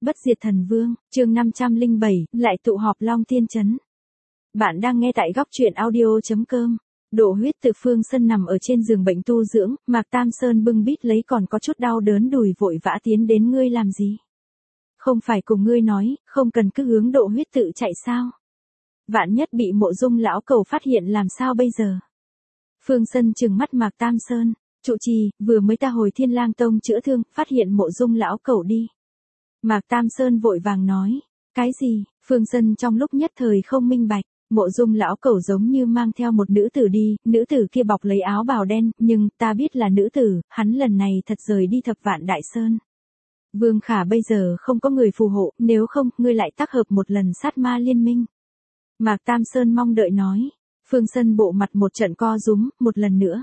Bất diệt thần vương, chương 507, lại tụ họp Long Thiên Trấn. Bạn đang nghe tại góc truyện audio.com. Độ huyết từ Phương Sân nằm ở trên giường bệnh tu dưỡng, Mạc Tam Sơn bưng bít lấy còn có chút đau đớn đùi vội vã tiến đến. Ngươi làm gì? Không phải cùng ngươi nói, không cần cứ hướng Độ huyết tự chạy sao? Vạn nhất bị Mộ Dung lão cầu phát hiện làm sao bây giờ? Phương Sân trừng mắt Mạc Tam Sơn, trụ trì, vừa mới ta hồi Thiên Lang Tông chữa thương, phát hiện Mộ Dung lão cầu đi. Mạc Tam Sơn vội vàng nói, cái gì? Phương Sân trong lúc nhất thời không minh bạch. Mộ Dung lão cẩu giống như mang theo một nữ tử đi, nữ tử kia bọc lấy áo bào đen, nhưng ta biết là nữ tử, hắn lần này thật rời đi Thập Vạn Đại Sơn. Vương Khả bây giờ không có người phù hộ, nếu không, ngươi lại tác hợp một lần sát ma liên minh. Mạc Tam Sơn mong đợi nói. Phương Sân bộ mặt một trận co rúm, một lần nữa.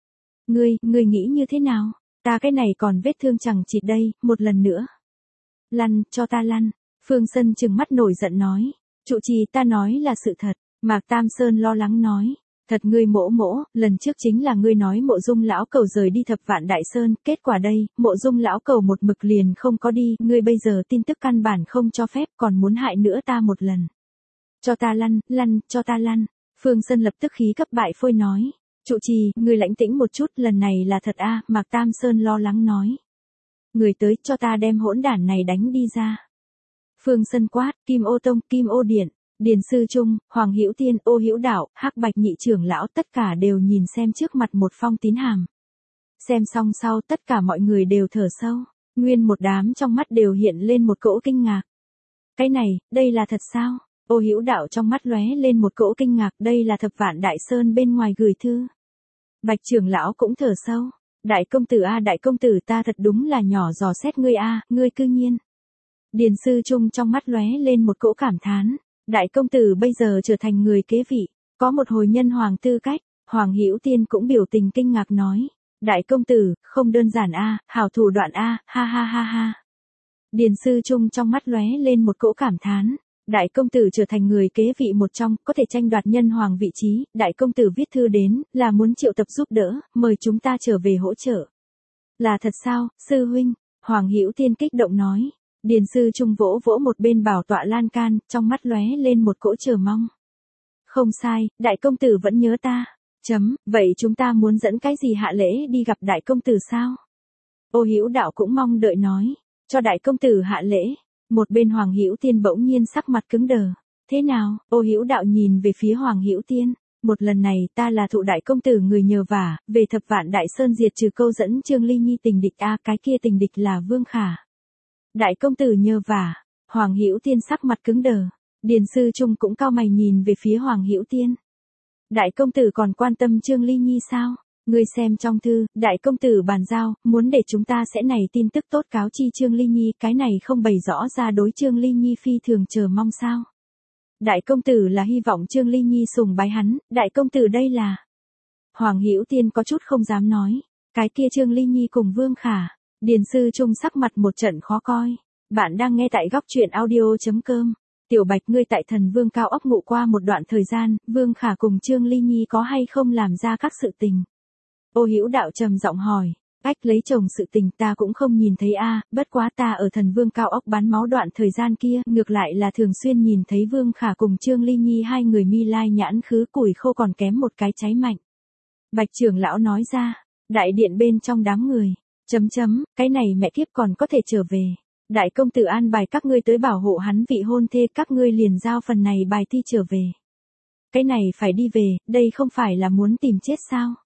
Ngươi nghĩ như thế nào? Ta cái này còn vết thương chẳng chịt đây, một lần nữa. Lăn, cho ta lăn. Phương Sân trừng mắt nổi giận nói. Trụ trì, ta nói là sự thật. Mạc Tam Sơn lo lắng nói. Thật ngươi Mỗ, lần trước chính là ngươi nói Mộ Dung lão cầu rời đi Thập Vạn Đại Sơn, kết quả đây, Mộ Dung lão cầu một mực liền không có đi, ngươi bây giờ tin tức căn bản không cho phép, còn muốn hại nữa ta một lần. Cho ta lăn, cho ta lăn. Phương Sân lập tức khí cấp bại phôi nói. Trụ trì, ngươi lãnh tĩnh một chút, lần này là thật a. Mạc Tam Sơn lo lắng nói. Người tới, cho ta đem hỗn đản này đánh đi ra. Phương Sân quát, Kim Ô Tông, Kim Ô Điện, Điền Sư Trung, Hoàng Hữu Tiên, Ô Hữu Đạo, Hắc Bạch nhị trưởng lão tất cả đều nhìn xem trước mặt một phong tín hàm. Xem xong sau tất cả mọi người đều thở sâu, nguyên một đám trong mắt đều hiện lên một cỗ kinh ngạc. Cái này, đây là thật sao? Ô Hữu Đạo trong mắt lóe lên một cỗ kinh ngạc, đây là Thập Vạn Đại Sơn bên ngoài gửi thư. Bạch trưởng lão cũng thở sâu, đại công tử a, đại công tử, ta thật đúng là nhỏ dò xét ngươi a, ngươi cư nhiên. Điền Sư Trung trong mắt lóe lên một cỗ cảm thán, đại công tử bây giờ trở thành người kế vị, có một hồi nhân hoàng tư cách. Hoàng Hữu Tiên cũng biểu tình kinh ngạc nói, đại công tử, không đơn giản a, hảo thủ đoạn a, ha ha ha ha. Điền Sư Trung trong mắt lóe lên một cỗ cảm thán, đại công tử trở thành người kế vị một trong, có thể tranh đoạt nhân hoàng vị trí, đại công tử viết thư đến, là muốn triệu tập giúp đỡ, mời chúng ta trở về hỗ trợ. Là thật sao, sư huynh? Hoàng Hữu Tiên kích động nói. Điền Sư Trung vỗ vỗ một bên bảo tọa lan can, trong mắt lóe lên một cỗ chờ mong. Không sai, đại công tử vẫn nhớ ta. Vậy chúng ta muốn dẫn cái gì hạ lễ đi gặp đại công tử sao? Ô Hữu Đạo cũng mong đợi nói, cho đại công tử hạ lễ. Một bên Hoàng Hữu Tiên bỗng nhiên sắc mặt cứng đờ. Thế nào? Ô Hữu Đạo nhìn về phía Hoàng Hữu Tiên. Một lần này ta là thụ đại công tử người nhờ vả, về Thập Vạn Đại Sơn diệt trừ câu dẫn Trương Ly Nhi tình địch a, cái kia tình địch là Vương Khả. Đại công tử nhờ vả. Hoàng Hữu Tiên sắc mặt cứng đờ. Điền Sư Trung cũng cau mày nhìn về phía Hoàng Hữu Tiên. Đại công tử còn quan tâm Trương Ly Nhi sao? Ngươi xem trong thư, đại công tử bàn giao, muốn để chúng ta sẽ này tin tức tốt cáo chi Trương Ly Nhi, cái này không bày rõ ra đối Trương Ly Nhi phi thường chờ mong sao? Đại công tử là hy vọng Trương Ly Nhi sùng bái hắn, đại công tử đây là. Hoàng Hữu Tiên có chút không dám nói, cái kia Trương Ly Nhi cùng Vương Khả. Điền Sư Trung sắc mặt một trận khó coi. Bạn đang nghe tại góc truyện audio.com. Tiểu Bạch, ngươi tại Thần Vương Cao Ốc ngụ qua một đoạn thời gian, Vương Khả cùng Trương Ly Nhi có hay không làm ra các sự tình? Ô Hữu Đạo trầm giọng hỏi. Lấy chồng sự tình ta cũng không nhìn thấy a, bất quá ta ở Thần Vương Cao Ốc bán máu đoạn thời gian kia, ngược lại là thường xuyên nhìn thấy Vương Khả cùng Trương Ly Nhi hai người mi lai nhãn khứ củi khô còn kém một cái cháy mạnh. Bạch trưởng lão nói ra. Đại điện bên trong đám người. Cái này mẹ kiếp còn có thể trở về. Đại công tử an bài các ngươi tới bảo hộ hắn vị hôn thê, các ngươi liền giao phần này bài thi trở về. Cái này phải đi về, đây không phải là muốn tìm chết sao?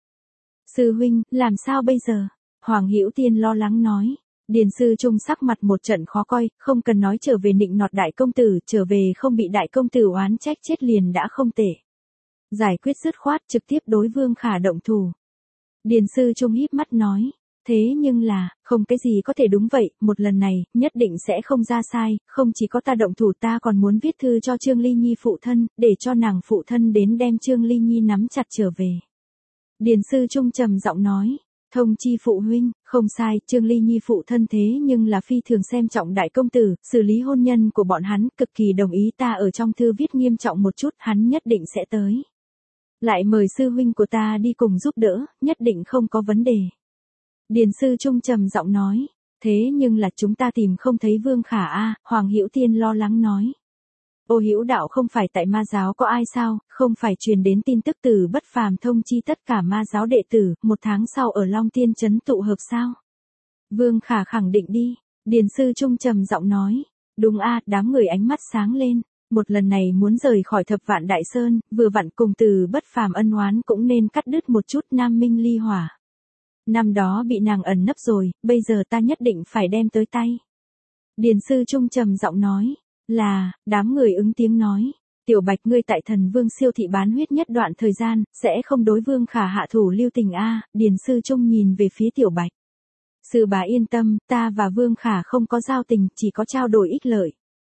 Sư huynh, làm sao bây giờ? Hoàng Hữu Tiên lo lắng nói. Điền Sư Trung sắc mặt một trận khó coi, không cần nói trở về nịnh nọt đại công tử, trở về không bị đại công tử oán trách chết liền đã không tệ. Giải quyết dứt khoát trực tiếp đối Vương Khả động thủ. Điền Sư Trung híp mắt nói. Thế nhưng là, không cái gì có thể đúng vậy, một lần này, nhất định sẽ không ra sai, không chỉ có ta động thủ, ta còn muốn viết thư cho Trương Ly Nhi phụ thân, để cho nàng phụ thân đến đem Trương Ly Nhi nắm chặt trở về. Điền Sư Trung trầm giọng nói, thông chi phụ huynh, không sai, Trương Ly Nhi phụ thân thế nhưng là phi thường xem trọng đại công tử, xử lý hôn nhân của bọn hắn, cực kỳ đồng ý, ta ở trong thư viết nghiêm trọng một chút, hắn nhất định sẽ tới. Lại mời sư huynh của ta đi cùng giúp đỡ, nhất định không có vấn đề. Điền Sư Trung trầm giọng nói, Thế nhưng là chúng ta tìm không thấy Vương Khả a, Hoàng Hữu Tiên lo lắng nói. Ô Hữu đạo không phải tại ma giáo có ai sao, không phải truyền đến tin tức từ Bất Phàm thông chi tất cả ma giáo đệ tử, 1 tháng sau ở Long Tiên trấn tụ hợp sao? Vương Khả khẳng định đi, Điền Sư Trung trầm giọng nói. Đúng a, đám người ánh mắt sáng lên. Một lần này muốn rời khỏi Thập Vạn Đại Sơn, vừa vặn cùng từ Bất Phàm ân oán cũng nên cắt đứt một chút Nam Minh ly hỏa. Năm đó bị nàng ẩn nấp rồi, bây giờ ta nhất định phải đem tới tay. Điền Sư Trung trầm giọng nói. Là, đám người ứng tiếng nói. Tiểu Bạch ngươi tại Thần Vương siêu thị bán huyết nhất đoạn thời gian, sẽ không đối Vương Khả hạ thủ lưu tình a. Điền Sư Trung nhìn về phía Tiểu Bạch. Sư bá yên tâm, ta và Vương Khả không có giao tình, chỉ có trao đổi ích lợi.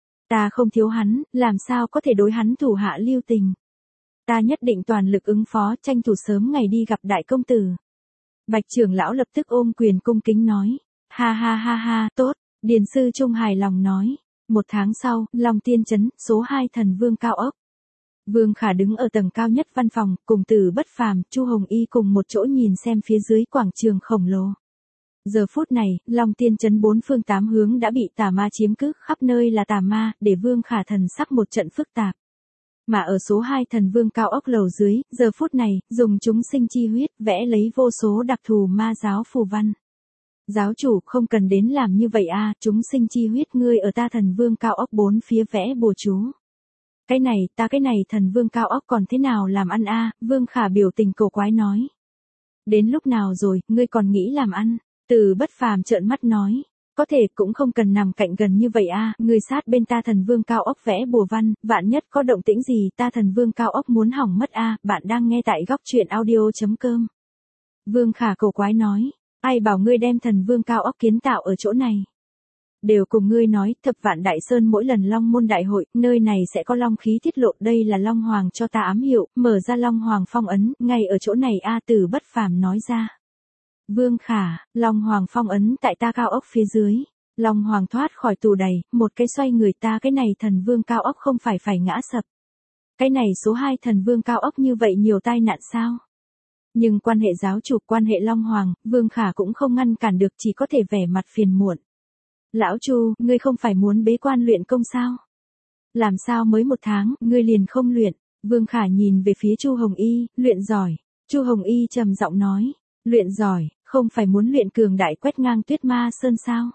Ta không thiếu hắn, làm sao có thể đối hắn thủ hạ lưu tình. Ta nhất định toàn lực ứng phó, tranh thủ sớm ngày đi gặp đại công tử. Bạch trưởng lão lập tức ôm quyền cung kính nói. Ha ha ha ha, tốt. Điền Sư Trung hài lòng nói. 1 tháng sau, Long Tiên trấn, số 2 Thần Vương cao ốc. Vương Khả đứng ở tầng cao nhất văn phòng, cùng từ Bất Phàm, Chu Hồng Y cùng một chỗ nhìn xem phía dưới quảng trường khổng lồ. Giờ phút này, Long Tiên trấn 4 phương 8 hướng đã bị tà ma chiếm cứ, khắp nơi là tà ma, để Vương Khả thần sắc một trận phức tạp. Mà ở số 2 Thần Vương cao ốc lầu dưới, giờ phút này, dùng chúng sinh chi huyết, vẽ lấy vô số đặc thù ma giáo phù văn. Giáo chủ không cần đến làm như vậy a, chúng sinh chi huyết ngươi ở ta Thần Vương cao ốc 4 phía vẽ bùa chú. Cái này Thần Vương cao ốc còn thế nào làm ăn a? Vương Khả biểu tình cổ quái nói. Đến lúc nào rồi, ngươi còn nghĩ làm ăn? Từ Bất Phàm trợn mắt nói. Có thể cũng không cần nằm cạnh gần như vậy a, ngươi sát bên ta Thần Vương cao ốc vẽ bùa văn, vạn nhất có động tĩnh gì ta Thần Vương cao ốc muốn hỏng mất a. Bạn đang nghe tại góc truyện audio.com. Vương Khả cổ quái nói. Ai bảo ngươi đem Thần Vương cao ốc kiến tạo ở chỗ này? Đều cùng ngươi nói, Thập Vạn Đại Sơn mỗi lần Long môn đại hội, nơi này sẽ có long khí tiết lộ, đây là Long Hoàng cho ta ám hiệu, mở ra Long Hoàng phong ấn, ngay ở chỗ này a. Từ Bất Phàm nói ra. Vương Khả, Long Hoàng phong ấn tại ta cao ốc phía dưới. Long Hoàng thoát khỏi tù đầy, một cái xoay người ta, cái này Thần Vương cao ốc không phải ngã sập. Cái này số 2 Thần Vương cao ốc như vậy nhiều tai nạn sao? Nhưng quan hệ giáo chủ, quan hệ Long Hoàng, Vương Khả cũng không ngăn cản được, chỉ có thể vẻ mặt phiền muộn. Lão Chu, ngươi không phải muốn bế quan luyện công sao? Làm sao mới 1 tháng, ngươi liền không luyện? Vương Khả nhìn về phía Chu Hồng Y, luyện giỏi. Chu Hồng Y trầm giọng nói, luyện giỏi, không phải muốn luyện cường đại quét ngang Tuyết Ma Sơn sao?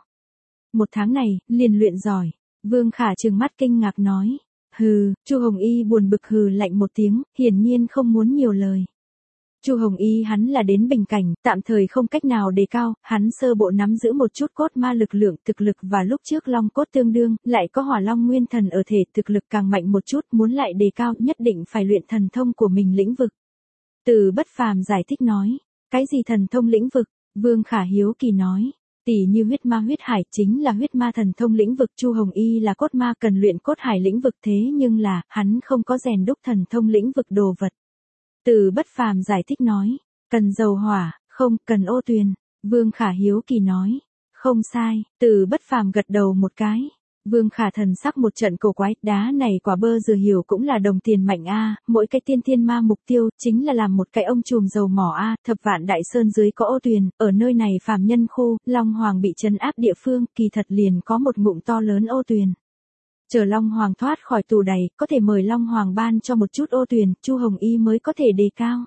1 tháng này, liền luyện giỏi. Vương Khả trừng mắt kinh ngạc nói. Hừ, Chu Hồng Y buồn bực hừ lạnh một tiếng, hiển nhiên không muốn nhiều lời. Chu Hồng Y hắn là đến bình cảnh, tạm thời không cách nào đề cao, hắn sơ bộ nắm giữ một chút cốt ma lực lượng, thực lực và lúc trước long cốt tương đương, lại có hỏa long nguyên thần ở thể, thực lực càng mạnh một chút, muốn lại đề cao, nhất định phải luyện thần thông của mình lĩnh vực. Từ Bất Phàm giải thích nói, cái gì thần thông lĩnh vực? Vương Khả hiếu kỳ nói, tỷ như huyết ma huyết hải chính là huyết ma thần thông lĩnh vực, Chu Hồng Y là cốt ma cần luyện cốt hải lĩnh vực, thế nhưng là, hắn không có rèn đúc thần thông lĩnh vực đồ vật. Từ Bất Phàm giải thích nói, cần dầu hỏa, không, cần ô tuyền. Vương Khả hiếu kỳ nói, không sai. Từ Bất Phàm gật đầu một cái. Vương Khả thần sắc một trận cổ quái, đá này quả bơ dừa hiểu cũng là đồng tiền mạnh a, mỗi cái tiên thiên ma mục tiêu chính là làm một cái ông trùm dầu mỏ a. Thập Vạn Đại Sơn dưới có ô tuyền, ở nơi này phàm nhân khu, Long Hoàng bị trấn áp địa phương, kỳ thật liền có một ngụm to lớn ô tuyền. Chờ Long Hoàng thoát khỏi tù đầy, có thể mời Long Hoàng ban cho một chút ô tuyền, Chu Hồng Y mới có thể đề cao.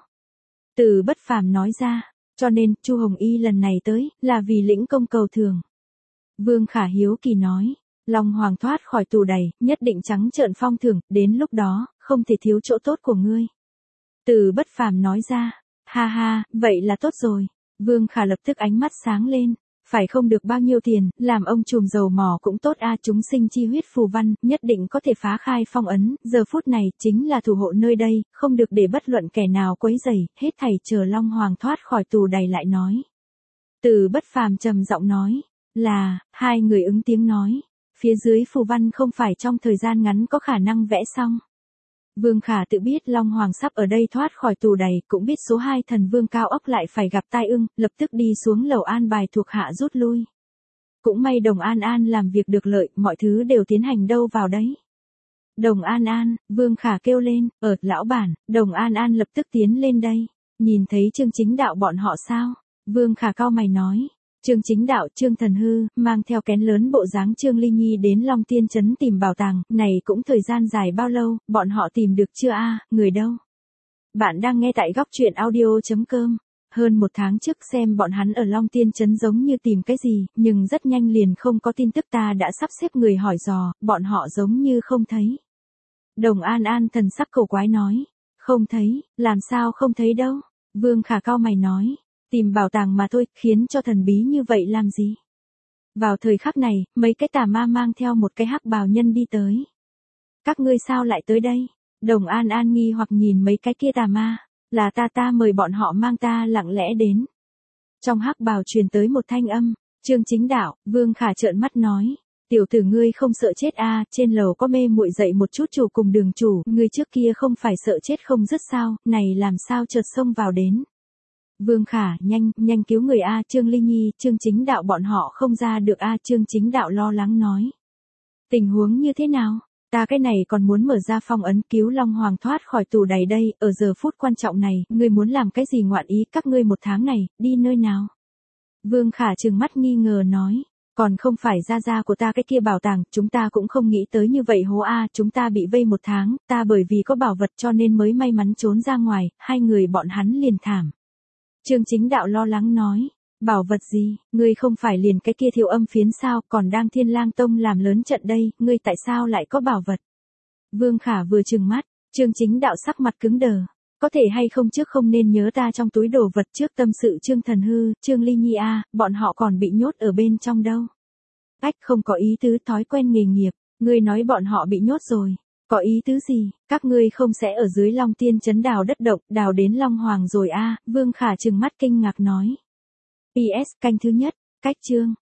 Từ Bất Phàm nói ra, cho nên, Chu Hồng Y lần này tới, là vì lĩnh công cầu thường. Vương Khả hiếu kỳ nói, Long Hoàng thoát khỏi tù đầy, nhất định trắng trợn phong thưởng, đến lúc đó, không thể thiếu chỗ tốt của ngươi. Từ Bất Phàm nói ra, ha ha, vậy là tốt rồi. Vương Khả lập tức ánh mắt sáng lên. Phải không được bao nhiêu tiền, làm ông trùm dầu mỏ cũng tốt a, chúng sinh chi huyết phù văn, nhất định có thể phá khai phong ấn, giờ phút này, chính là thủ hộ nơi đây, không được để bất luận kẻ nào quấy rầy, hết thảy chờ Long Hoàng thoát khỏi tù đầy lại nói. Từ Bất Phàm trầm giọng nói, là, hai người ứng tiếng nói, phía dưới phù văn không phải trong thời gian ngắn có khả năng vẽ xong. Vương Khả tự biết Long Hoàng sắp ở đây thoát khỏi tù đầy, cũng biết số 2 Thần Vương cao ốc lại phải gặp tai ương, lập tức đi xuống lầu an bài thuộc hạ rút lui. Cũng may Đồng An An làm việc được lợi, mọi thứ đều tiến hành đâu vào đấy. Đồng An An, Vương Khả kêu lên, lão bản, Đồng An An lập tức tiến lên đây. Nhìn thấy Trương Chính Đạo bọn họ sao? Vương Khả cau mày nói, Trương Chính Đạo, Trương Thần Hư, mang theo kén lớn bộ dáng Trương Ly Nhi đến Long Tiên Trấn tìm bảo tàng, này cũng thời gian dài bao lâu, bọn họ tìm được chưa a, người đâu? Bạn đang nghe tại góc truyện audio.com. Hơn một tháng trước xem bọn hắn ở Long Tiên Trấn giống như tìm cái gì, nhưng rất nhanh liền không có tin tức, ta đã sắp xếp người hỏi dò, bọn họ giống như không thấy. Đồng An An thần sắc cổ quái nói, không thấy, làm sao không thấy đâu? Vương Khả cau mày nói, tìm bảo tàng mà thôi, khiến cho thần bí như vậy làm gì? Vào thời khắc này, mấy cái tà ma mang theo một cái hắc bào nhân đi tới. Các ngươi sao lại tới đây? Đồng An An nghi hoặc nhìn mấy cái kia tà ma, là ta mời bọn họ mang ta lặng lẽ đến. Trong hắc bào truyền tới một thanh âm, Trương Chính Đạo, Vương Khả trợn mắt nói, tiểu tử ngươi không sợ chết a, trên lầu có mê muội dậy một chút chủ cùng đường chủ, ngươi trước kia không phải sợ chết không dứt sao, này làm sao chợt xông vào đến. Vương Khả, nhanh cứu người a, Trương Ly Nhi, Trương Chính Đạo bọn họ không ra được a, Trương Chính Đạo lo lắng nói. Tình huống như thế nào? Ta cái này còn muốn mở ra phong ấn cứu Long Hoàng thoát khỏi tù đầy đây, ở giờ phút quan trọng này, ngươi muốn làm cái gì ngoạn ý, các ngươi một tháng này, đi nơi nào? Vương Khả trừng mắt nghi ngờ nói, còn không phải gia của ta cái kia bảo tàng, chúng ta cũng không nghĩ tới như vậy hố a, chúng ta bị vây một tháng, ta bởi vì có bảo vật cho nên mới may mắn trốn ra ngoài, hai người bọn hắn liền thảm. Trương Chính Đạo lo lắng nói, bảo vật gì, ngươi không phải liền cái kia Thiệu Âm phiến sao, còn đang Thiên Lang Tông làm lớn trận đây, ngươi tại sao lại có bảo vật? Vương Khả vừa trừng mắt, Trương Chính Đạo sắc mặt cứng đờ, có thể hay không trước không nên nhớ ta trong túi đồ vật trước tâm sự Trương Thần Hư, Trương Ly Nhi a, bọn họ còn bị nhốt ở bên trong đâu. Ách không có ý tứ thói quen nghề nghiệp, ngươi nói bọn họ bị nhốt rồi. Có ý tứ gì, các ngươi không sẽ ở dưới Long Tiên Trấn đào đất động, đào đến Long Hoàng rồi a, Vương Khả trừng mắt kinh ngạc nói. PS canh thứ nhất, cách chương.